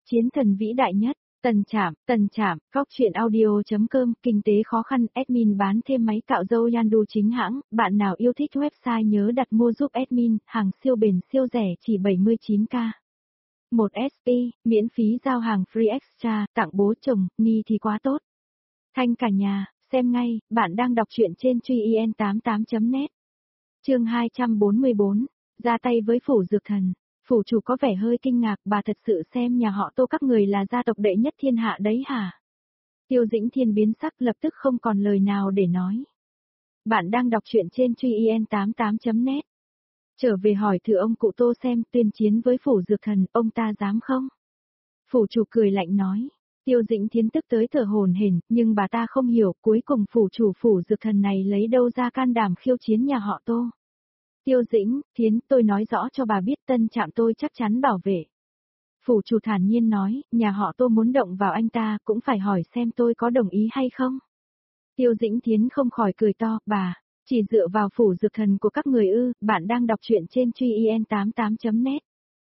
Chiến thần vĩ đại nhất, Tần Trạm, Góc truyện audio.com, kinh tế khó khăn, admin bán thêm máy cạo râu Yandu chính hãng, bạn nào yêu thích website nhớ đặt mua giúp admin, hàng siêu bền siêu rẻ chỉ 79k. 1SP, miễn phí giao hàng free extra, tặng bố chồng, ni thì quá tốt. Thanh cả nhà, xem ngay, bạn đang đọc truyện trên truyen88.net. Chương 244, ra tay với phủ dược thần. Phủ chủ có vẻ hơi kinh ngạc, bà thật sự xem nhà họ Tô các người là gia tộc đệ nhất thiên hạ đấy hả? Tiêu Dĩnh Thiên biến sắc lập tức không còn lời nào để nói. Bạn đang đọc truyện trên truyen88.net. Trở về hỏi thử ông cụ Tô xem tuyên chiến với phủ dược thần, ông ta dám không? Phủ chủ cười lạnh nói. Tiêu Dĩnh Thiên tức tới thở hổn hển, nhưng bà ta không hiểu cuối cùng phủ chủ phủ dược thần này lấy đâu ra can đảm khiêu chiến nhà họ Tô. Tiêu Dĩnh Thiến, tôi nói rõ cho bà biết Tân Trạm tôi chắc chắn bảo vệ. Phủ chủ thản nhiên nói, nhà họ Tô muốn động vào anh ta cũng phải hỏi xem tôi có đồng ý hay không. Tiêu Dĩnh Thiến không khỏi cười to, bà, chỉ dựa vào phủ dược thần của các người ư, bạn đang đọc truyện trên truyen88.net.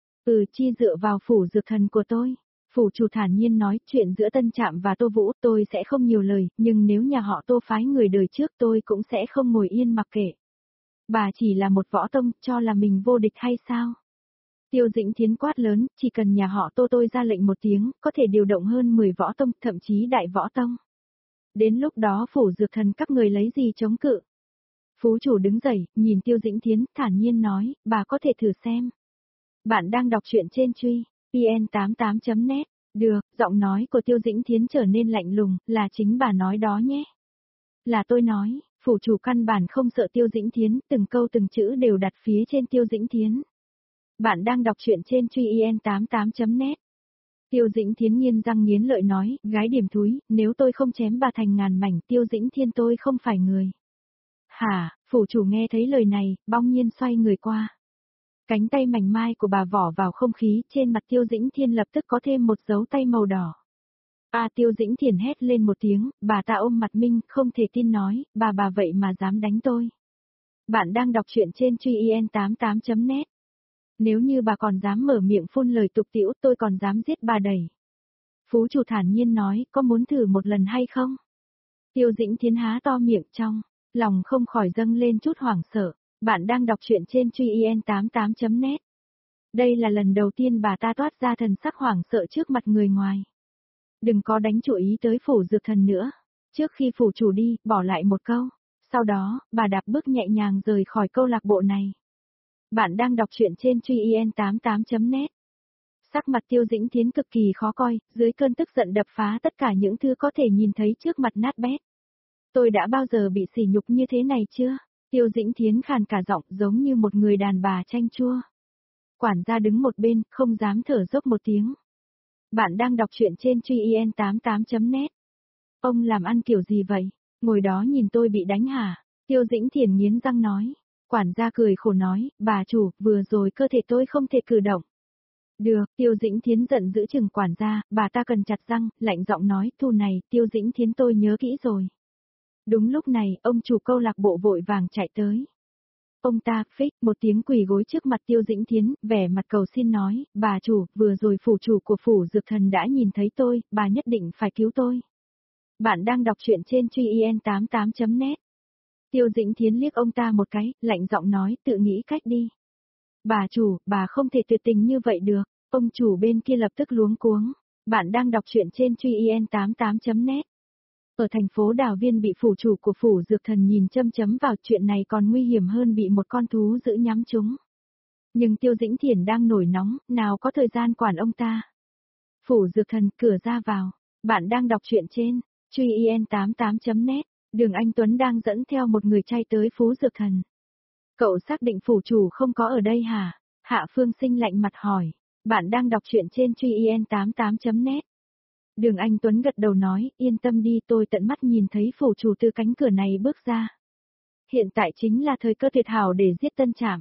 Chi dựa vào phủ dược thần của tôi. Phủ chủ thản nhiên nói, chuyện giữa Tân Trạm và Tô Vũ tôi sẽ không nhiều lời, nhưng nếu nhà họ Tô phái người đời trước tôi cũng sẽ không ngồi yên mặc kệ. Bà chỉ là một võ tông, cho là mình vô địch hay sao? Tiêu Dĩnh Thiến quát lớn, chỉ cần nhà họ Tô tôi ra lệnh một tiếng, có thể điều động hơn 10 võ tông, thậm chí đại võ tông. Đến lúc đó phủ dược thần các người lấy gì chống cự? Phú chủ đứng dậy, nhìn Tiêu Dĩnh Thiến, thản nhiên nói, bà có thể thử xem. Bạn đang đọc truyện trên truyen88.net. Được, giọng nói của Tiêu Dĩnh Thiến trở nên lạnh lùng, là chính bà nói đó nhé. Là tôi nói. Phủ chủ căn bản không sợ Tiêu Dĩnh Thiến, từng câu từng chữ đều đặt phía trên Tiêu Dĩnh Thiến. Bạn đang đọc truyện trên truyen88.net. Tiêu Dĩnh Thiến nghiến răng nghiến lợi nói, gái điểm thúi, nếu tôi không chém bà thành ngàn mảnh, Tiêu Dĩnh Thiên tôi không phải người. Hả, phủ chủ nghe thấy lời này, bỗng nhiên xoay người qua. Cánh tay mảnh mai của bà vỏ vào không khí, trên mặt Tiêu Dĩnh Thiên lập tức có thêm một dấu tay màu đỏ. Tiêu Dĩnh Thiền hét lên một tiếng, bà ta ôm mặt Minh, không thể tin nói, bà vậy mà dám đánh tôi. Bạn đang đọc truyện trên truyen88.net. Nếu như bà còn dám mở miệng phun lời tục tĩu, tôi còn dám giết bà đầy. Phú chủ thản nhiên nói, có muốn thử một lần hay không? Tiêu Dĩnh Thiến há to miệng trong, lòng không khỏi dâng lên chút hoảng sợ. Bạn đang đọc truyện trên truyen88.net. Đây là lần đầu tiên bà ta toát ra thần sắc hoảng sợ trước mặt người ngoài. Đừng có đánh chủ ý tới phủ dược thần nữa. Trước khi phủ chủ đi, bỏ lại một câu. Sau đó, bà đạp bước nhẹ nhàng rời khỏi câu lạc bộ này. Bạn đang đọc truyện trên truyen88.net. Sắc mặt Tiêu Dĩnh Thiến cực kỳ khó coi, dưới cơn tức giận đập phá tất cả những thứ có thể nhìn thấy trước mặt nát bét. Tôi đã bao giờ bị sỉ nhục như thế này chưa? Tiêu Dĩnh Thiến khàn cả giọng giống như một người đàn bà chanh chua. Quản gia đứng một bên, không dám thở dốc một tiếng. Bạn đang đọc truyện trên truyen88.net. Ông làm ăn kiểu gì vậy? Ngồi đó nhìn tôi bị đánh hả? Tiêu Dĩnh Thiền nghiến răng nói. Quản gia cười khổ nói, bà chủ, vừa rồi cơ thể tôi không thể cử động. Được, Tiêu Dĩnh Thiến giận giữ chừng quản gia, bà ta cần chặt răng, lạnh giọng nói, thu này, Tiêu Dĩnh Thiến tôi nhớ kỹ rồi. Đúng lúc này, ông chủ câu lạc bộ vội vàng chạy tới. Ông ta, phích, một tiếng quỳ gối trước mặt Tiêu Dĩnh Thiến, vẻ mặt cầu xin nói, bà chủ, vừa rồi phủ chủ của phủ dược thần đã nhìn thấy tôi, bà nhất định phải cứu tôi. Bạn đang đọc truyện trên truyen88.net. Tiêu Dĩnh Thiến liếc ông ta một cái, lạnh giọng nói, tự nghĩ cách đi. Bà chủ, bà không thể tuyệt tình như vậy được, ông chủ bên kia lập tức luống cuống. Bạn đang đọc truyện trên truyen88.net. Ở thành phố Đào Viên bị phủ chủ của phủ dược thần nhìn châm chấm vào, chuyện này còn nguy hiểm hơn bị một con thú dữ nhắm trúng. Nhưng Tiêu Dĩnh Thiển đang nổi nóng, nào có thời gian quản ông ta. Phủ dược thần, cửa ra vào. Bạn đang đọc truyện trên truyen88.net. Đường Anh Tuấn đang dẫn theo một người trai tới phú dược thần. Cậu xác định phủ chủ không có ở đây hả? Hạ Phương Sinh lạnh mặt hỏi. Bạn đang đọc truyện trên truyen88.net. Đường Anh Tuấn gật đầu nói, yên tâm đi, tôi tận mắt nhìn thấy phủ chủ từ cánh cửa này bước ra. Hiện tại chính là thời cơ tuyệt hảo để giết Tân Trạm.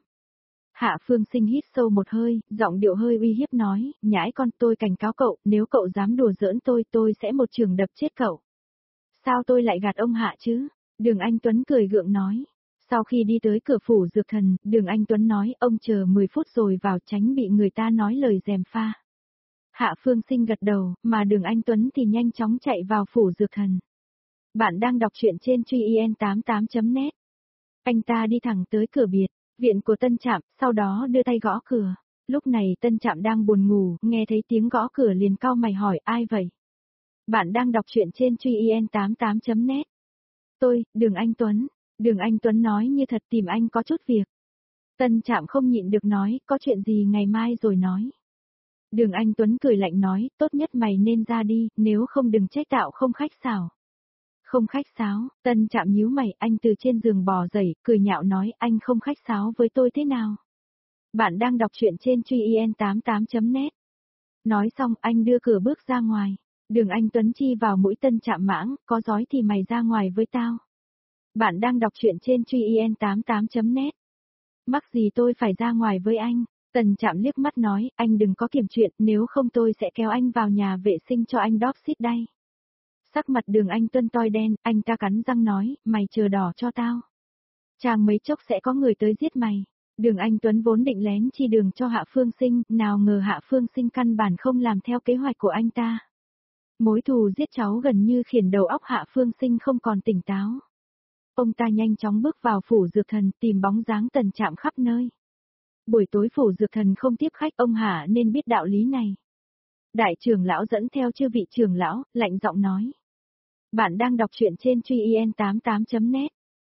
Hạ Phương Sinh hít sâu một hơi, giọng điệu hơi uy hiếp nói, nhãi con, tôi cảnh cáo cậu, nếu cậu dám đùa giỡn tôi sẽ một chưởng đập chết cậu. Sao tôi lại gạt ông Hạ chứ? Đường Anh Tuấn cười gượng nói. Sau khi đi tới cửa phủ dược thần, Đường Anh Tuấn nói, ông chờ 10 phút rồi vào, tránh bị người ta nói lời gièm pha. Hạ Phương Sinh gật đầu, mà Đường Anh Tuấn thì nhanh chóng chạy vào phủ dược thần. Bạn đang đọc truyện trên Truy IN88.net. Anh ta đi thẳng tới cửa biệt viện của Tân Trạm, sau đó đưa tay gõ cửa. Lúc này Tân Trạm đang buồn ngủ, nghe thấy tiếng gõ cửa liền cau mày hỏi ai vậy? Bạn đang đọc truyện trên Truy IN88.net. Tôi, Đường Anh Tuấn. Đường Anh Tuấn nói như thật tìm anh có chút việc. Tân Trạm không nhịn được nói, có chuyện gì ngày mai rồi nói. Đường Anh Tuấn cười lạnh nói, tốt nhất mày nên ra đi, nếu không đừng trách tạo không khách sáo. Không khách sáo, Tân Trạm nhíu mày, anh từ trên giường bò dậy, cười nhạo nói, anh không khách sáo với tôi thế nào? Bạn đang đọc truyện trên Truy IN88.net. Nói xong anh đưa cửa bước ra ngoài. Đường Anh Tuấn chi vào mũi Tân Trạm mãng, có giói thì mày ra ngoài với tao. Bạn đang đọc truyện trên Truy IN88.net. Mắc gì tôi phải ra ngoài với anh? Tân Trạm liếc mắt nói, anh đừng có kiểm chuyện, nếu không tôi sẽ kéo anh vào nhà vệ sinh cho anh đóp xít đây. Sắc mặt Đường Anh Tuấn toi đen, anh ta cắn răng nói, mày chờ đỏ cho tao. Chàng mấy chốc sẽ có người tới giết mày. Đường Anh Tuấn vốn định lén chi đường cho Hạ Phương Sinh, nào ngờ Hạ Phương Sinh căn bản không làm theo kế hoạch của anh ta. Mối thù giết cháu gần như khiến đầu óc Hạ Phương Sinh không còn tỉnh táo. Ông ta nhanh chóng bước vào phủ dược thần tìm bóng dáng Tần Trạm khắp nơi. Buổi tối phủ dược thần không tiếp khách, ông Hạ nên biết đạo lý này. Đại trưởng lão dẫn theo chư vị trưởng lão, lạnh giọng nói. Bạn đang đọc truyện trên Truy IN88.net.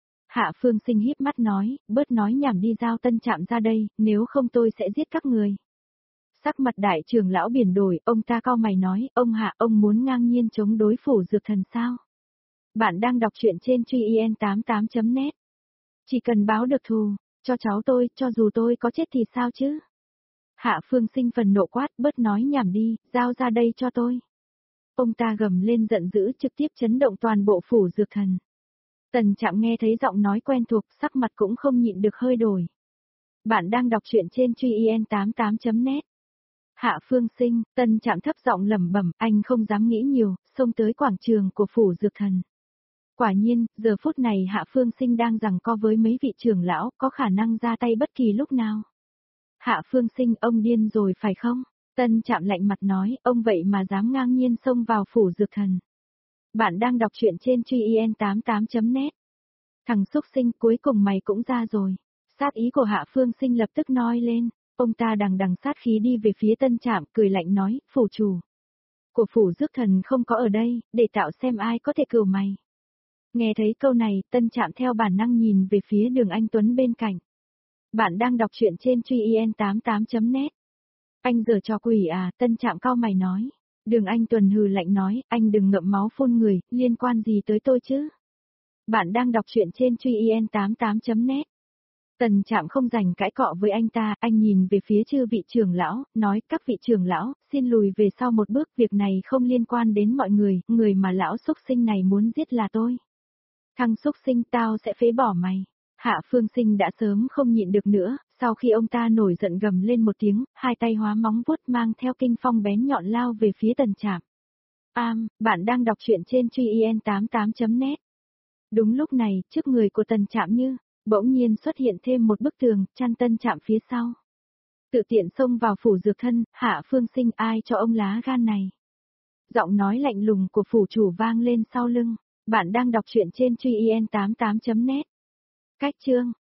Hạ Phương Sinh híp mắt nói, bớt nói nhảm đi, giao Tân Trạm ra đây, nếu không tôi sẽ giết các người. Sắc mặt đại trưởng lão biển đổi, ông ta cau mày nói, ông Hạ, ông muốn ngang nhiên chống đối phủ dược thần sao? Bạn đang đọc truyện trên Truy IN88.net. Chỉ cần báo được thù, cho cháu tôi, cho dù tôi có chết thì sao chứ? Hạ Phương Sinh phần nộ quát, bớt nói nhảm đi, giao ra đây cho tôi. Ông ta gầm lên giận dữ, trực tiếp chấn động toàn bộ phủ dược thần. Tần Trạm nghe thấy giọng nói quen thuộc, sắc mặt cũng không nhịn được hơi đổi. Bạn đang đọc truyện trên Truy IN88.net. Hạ Phương Sinh, Tần Trạm thấp giọng lẩm bẩm, anh không dám nghĩ nhiều, xông tới quảng trường của phủ dược thần. Quả nhiên, giờ phút này Hạ Phương Sinh đang giằng co với mấy vị trưởng lão, có khả năng ra tay bất kỳ lúc nào. Hạ Phương Sinh, ông điên rồi phải không? Tân Trạm lạnh mặt nói, ông vậy mà dám ngang nhiên xông vào phủ dược thần. Bạn đang đọc truyện trên Truy IN88.net. Thằng xúc sinh, cuối cùng mày cũng ra rồi. Sát ý của Hạ Phương Sinh lập tức noi lên. Ông ta đằng đằng sát khí đi về phía Tân Trạm, cười lạnh nói, phủ chủ của phủ dược thần không có ở đây, để tạo xem ai có thể cừu mày. Nghe thấy câu này, Tân Trạm theo bản năng nhìn về phía Đường Anh Tuấn bên cạnh. Bạn đang đọc truyện trên Truy IN88.net. Anh giở trò quỷ à? Tân Trạm cau mày nói. Đường Anh Tuấn hừ lạnh nói, anh đừng ngậm máu phun người, liên quan gì tới tôi chứ? Bạn đang đọc truyện trên Truy IN88.net. Tần Trạm không rảnh cãi cọ với anh ta, anh nhìn về phía chư vị trưởng lão, nói, các vị trưởng lão, xin lùi về sau một bước, việc này không liên quan đến mọi người, người mà lão xúc sinh này muốn giết là tôi. Thằng xúc sinh, tao sẽ phế bỏ mày. Hạ Phương Sinh đã sớm không nhịn được nữa, sau khi ông ta nổi giận gầm lên một tiếng, hai tay hóa móng vuốt mang theo kinh phong bén nhọn lao về phía Tần Trạm. Bạn đang đọc truyện trên Truy IN88.net. Đúng lúc này, trước người của Tần Trạm bỗng nhiên xuất hiện thêm một bức tường, chăn Tân Trạm phía sau. Tự tiện xông vào phủ dược thân, Hạ Phương Sinh, ai cho ông lá gan này? Giọng nói lạnh lùng của phủ chủ vang lên sau lưng. Bạn đang đọc truyện trên Truy IN88.net. Cách chương